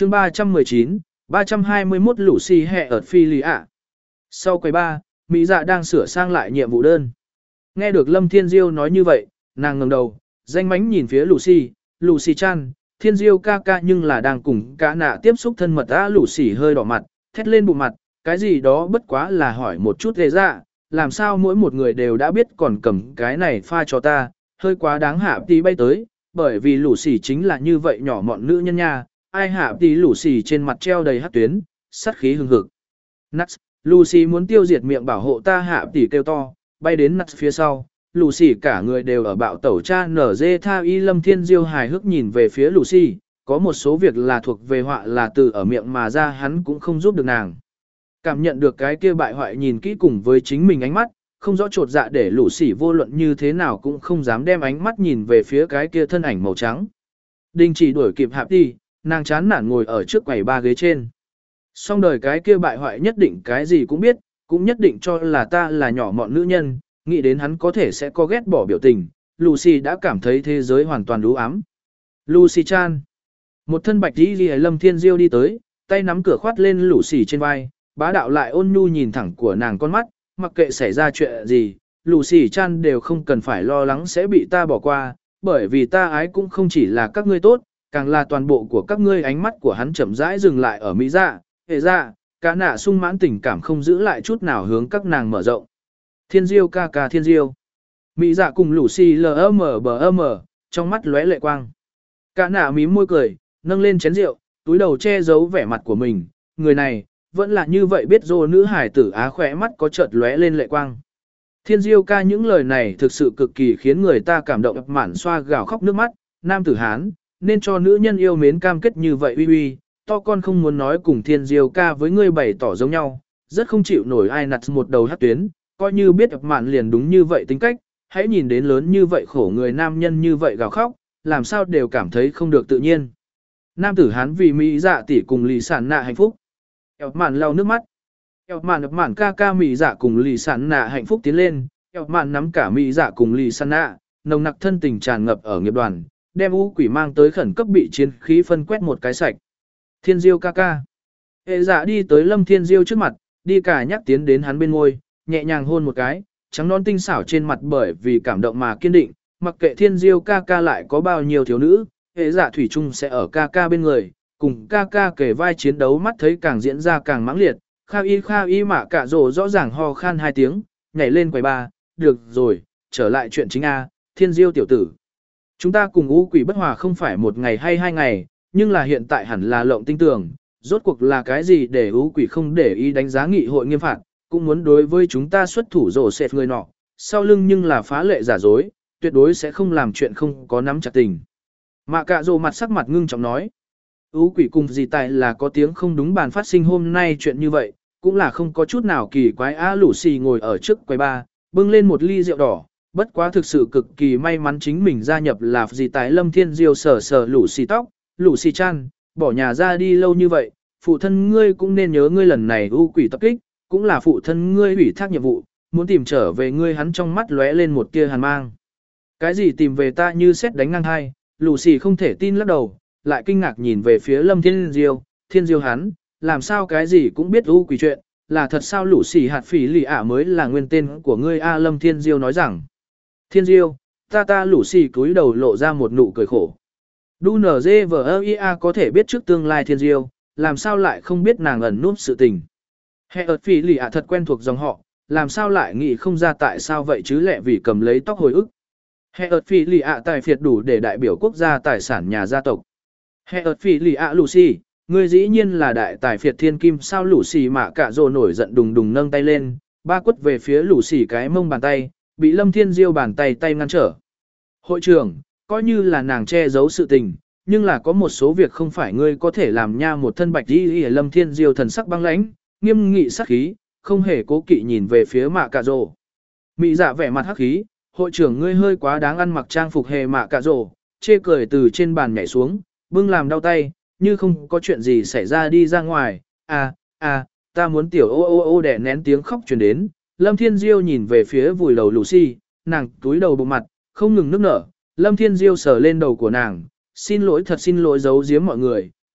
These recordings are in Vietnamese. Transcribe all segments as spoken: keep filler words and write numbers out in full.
chương ba trăm mười chín, ba trăm hai mươi mốt Lucy hẹ ở phi lì ạ. Sau quầy ba, Mỹ dạ đang sửa sang lại nhiệm vụ đơn. Nghe được Lâm Thiên Diêu nói như vậy, nàng ngẩng đầu, danh mánh nhìn phía Lucy, Lucy chan, Thiên Diêu ca ca nhưng là đang cùng cả nạ tiếp xúc thân mật á. Lucy hơi đỏ mặt, thét lên bụng mặt, cái gì đó bất quá là hỏi một chút ghê dạ, làm sao mỗi một người đều đã biết còn cầm cái này pha cho ta, hơi quá đáng. Hạ tí bay tới, bởi vì Lucy chính là như vậy nhỏ mọn nữ nhân nha, ai hạ tí Lucy trên mặt treo đầy hắc tuyến, sát khí hừng hực. Nuts, Lucy muốn tiêu diệt miệng bảo hộ ta. Hạ tỷ kêu to, bay đến Nuts phía sau, Lucy cả người đều ở bạo tẩu cha nở dê tha y. Lâm Thiên Diêu hài hước nhìn về phía Lucy, có một số việc là thuộc về họa là từ ở miệng mà ra, hắn cũng không giúp được nàng. Cảm nhận được cái kia bại hoại nhìn kỹ cùng với chính mình ánh mắt, không rõ trột dạ để Lucy vô luận như thế nào cũng không dám đem ánh mắt nhìn về phía cái kia thân ảnh màu trắng. Đình chỉ đuổi kịp Hạ tỷ, nàng chán nản ngồi ở trước quầy ba ghế trên. Xong đời cái kia bại hoại nhất định cái gì cũng biết, cũng nhất định cho là ta là nhỏ mọn nữ nhân, nghĩ đến hắn có thể sẽ có ghét bỏ biểu tình, Lucy đã cảm thấy thế giới hoàn toàn u ám. Lucy chan. Một thân bạch y liễu Lâm Thiên Diêu đi tới, tay nắm cửa khoát lên Lucy trên vai, bá đạo lại ôn nhu nhìn thẳng của nàng con mắt, mặc kệ xảy ra chuyện gì, Lucy chan đều không cần phải lo lắng sẽ bị ta bỏ qua, bởi vì ta ái cũng không chỉ là các ngươi tốt, càng là toàn bộ của các ngươi. Ánh mắt của hắn chậm rãi dừng lại ở Mỹ dạ, hệ dạ, cả nạ sung mãn tình cảm không giữ lại chút nào hướng các nàng mở rộng. Thiên Diêu ca ca Thiên Diêu. Mỹ dạ cùng Lucy lờ mờ bờ mờ, trong mắt lóe lệ quang. Cả nạ mím môi cười, nâng lên chén rượu, túi đầu che giấu vẻ mặt của mình, người này, vẫn là như vậy biết dô nữ hải tử á. Khỏe mắt có chợt lóe lên lệ quang. Thiên Diêu ca những lời này thực sự cực kỳ khiến người ta cảm động, mạn xoa gào khóc nước mắt, nam tử Hán, nên cho nữ nhân yêu mến cam kết như vậy uy uy, to con không muốn nói cùng Thiên Diêu ca với ngươi bày tỏ giống nhau, rất không chịu nổi ai nặt một đầu hát tuyến, coi như biết mạn liền đúng như vậy tính cách, hãy nhìn đến lớn như vậy khổ người nam nhân như vậy gào khóc, làm sao đều cảm thấy không được tự nhiên. Nam tử Hán vì Mỹ dạ tỷ cùng lì sản nạ hạnh phúc. Eo mạn lau nước mắt. Eo mạn ập mạn ca ca Mỹ dạ cùng lì sản nạ hạnh phúc tiến lên, eo mạn nắm cả Mỹ dạ cùng lì sản nạ, nồng nặc thân tình tràn ngập ở nghiệp đoàn, đem u quỷ mang tới khẩn cấp bị chiến khí phân quét một cái sạch. Thiên Diêu ca ca. Hệ dạ đi tới Lâm Thiên Diêu trước mặt, đi cả nhắc tiến đến hắn bên ngôi, nhẹ nhàng hôn một cái, trắng non tinh xảo trên mặt bởi vì cảm động mà kiên định, mặc kệ Thiên Diêu ca ca lại có bao nhiêu thiếu nữ, hệ dạ thủy chung sẽ ở ca ca bên người, cùng ca ca kề vai chiến đấu. Mắt thấy càng diễn ra càng mãng liệt, Kha y Kha y mạ cả rồ rõ ràng ho khan hai tiếng, nhảy lên quầy ba, được rồi, trở lại chuyện chính A, Thiên Diêu tiểu tử. Chúng ta cùng u quỷ bất hòa không phải một ngày hay hai ngày, nhưng là hiện tại hẳn là lộng tinh tường, rốt cuộc là cái gì để u quỷ không để ý đánh giá nghị hội nghiêm phạt, cũng muốn đối với chúng ta xuất thủ rổ xẹt người nọ, sau lưng nhưng là phá lệ giả dối, tuyệt đối sẽ không làm chuyện không có nắm chặt tình. Mạ cạ rồ mặt sắc mặt ngưng trọng nói, u quỷ cùng gì tại là có tiếng không đúng bàn phát sinh hôm nay chuyện như vậy, cũng là không có chút nào kỳ quái. A Lucy ngồi ở trước quầy ba, bưng lên một ly rượu đỏ, bất quá thực sự cực kỳ may mắn chính mình gia nhập là gì tại. Lâm Thiên Diêu sờ sờ Lucy tóc, Lucy chan, bỏ nhà ra đi lâu như vậy, phụ thân ngươi cũng nên nhớ ngươi lần này u quỷ tập kích, cũng là phụ thân ngươi ủy thác nhiệm vụ, muốn tìm trở về ngươi. Hắn trong mắt lóe lên một tia hàn mang. Cái gì tìm về ta? Như sét đánh ngang hai, Lucy không thể tin lắc đầu, lại kinh ngạc nhìn về phía Lâm Thiên Diêu, Thiên Diêu hắn, làm sao cái gì cũng biết u quỷ chuyện, là thật sao? Lucy hạt phỉ lì ả mới là nguyên tên của ngươi a. Lâm Thiên Diêu nói rằng, Thiên Diêu, ta ta Lucy cúi đầu lộ ra một nụ cười khổ. đê en giê vê i a có thể biết trước tương lai Thiên Diêu, làm sao lại không biết nàng ẩn núp sự tình. Hệ ợt phỉ lì ả thật quen thuộc dòng họ, làm sao lại nghĩ không ra tại sao vậy chứ, lẹ vì cầm lấy tóc hồi ức. Hệ ợt phỉ lì ả tài phiệt đủ để đại biểu quốc gia tài sản nhà gia tộc. Hệ ợt phỉ lì ả Lucy, ngươi dĩ nhiên là đại tài phiệt thiên kim sao? Lucy mạ cả rồ nổi giận đùng đùng nâng tay lên, ba quất về phía Lucy cái mông bàn tay, bị Lâm Thiên Diêu bàn tay tay ngăn trở. Hội trưởng, coi như là nàng che giấu sự tình, nhưng là có một số việc không phải ngươi có thể làm nha. Một thân bạch y. Lâm Thiên Diêu thần sắc băng lãnh, nghiêm nghị sắc khí, không hề cố kỵ nhìn về phía mạ cà rồ. Mị dạ vẻ mặt hắc khí, hội trưởng ngươi hơi quá đáng. Ăn mặc trang phục hề mạ cà rồ, chê cười từ trên bàn nhảy xuống, bưng làm đau tay, như không có chuyện gì xảy ra đi ra ngoài. À, à, ta muốn tiểu ô ô ô đẻ nén tiếng khóc truyền đến. Lâm Thiên Diêu nhìn về phía vùi đầu Lucy, nàng túi đầu bụng mặt, không ngừng nức nở. Lâm Thiên Diêu sờ lên đầu của nàng, xin lỗi thật xin lỗi giấu giếm mọi người,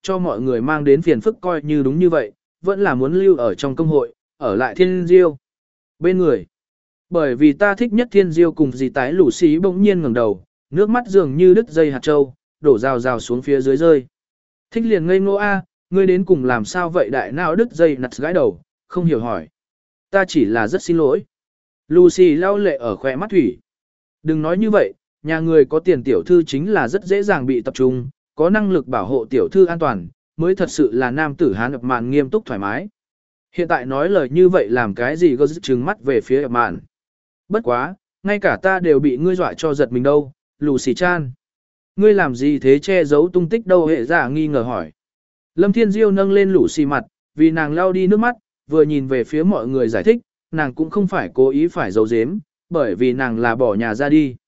cho mọi người mang đến phiền phức coi như đúng như vậy, vẫn là muốn lưu ở trong công hội, ở lại thiên diêu. Bên người, bởi vì ta thích nhất thiên diêu cùng dì tái lũ xí bỗng nhiên ngẩng đầu, nước mắt dường như đứt dây hạt châu, đổ rào rào xuống phía dưới rơi. Thích liền ngây ngô a, ngươi đến cùng làm sao vậy đại não đứt dây nặt gãi đầu, không hiểu hỏi. Ta chỉ là rất xin lỗi. Lucy lau lệ ở khóe mắt thủy. Đừng nói như vậy, nhà người có tiền tiểu thư chính là rất dễ dàng bị tập trung, có năng lực bảo hộ tiểu thư an toàn, mới thật sự là nam tử Hán ập mạn nghiêm túc thoải mái. Hiện tại nói lời như vậy làm cái gì gơ trừng mắt về phía ập mạn. Bất quá, ngay cả ta đều bị ngươi dọa cho giật mình đâu, Lucy Chan. Ngươi làm gì thế che giấu tung tích đâu hệ giả nghi ngờ hỏi. Lâm Thiên Diêu nâng lên Lucy mặt, vì nàng lau đi nước mắt, vừa nhìn về phía mọi người giải thích, nàng cũng không phải cố ý phải giấu giếm, bởi vì nàng là bỏ nhà ra đi.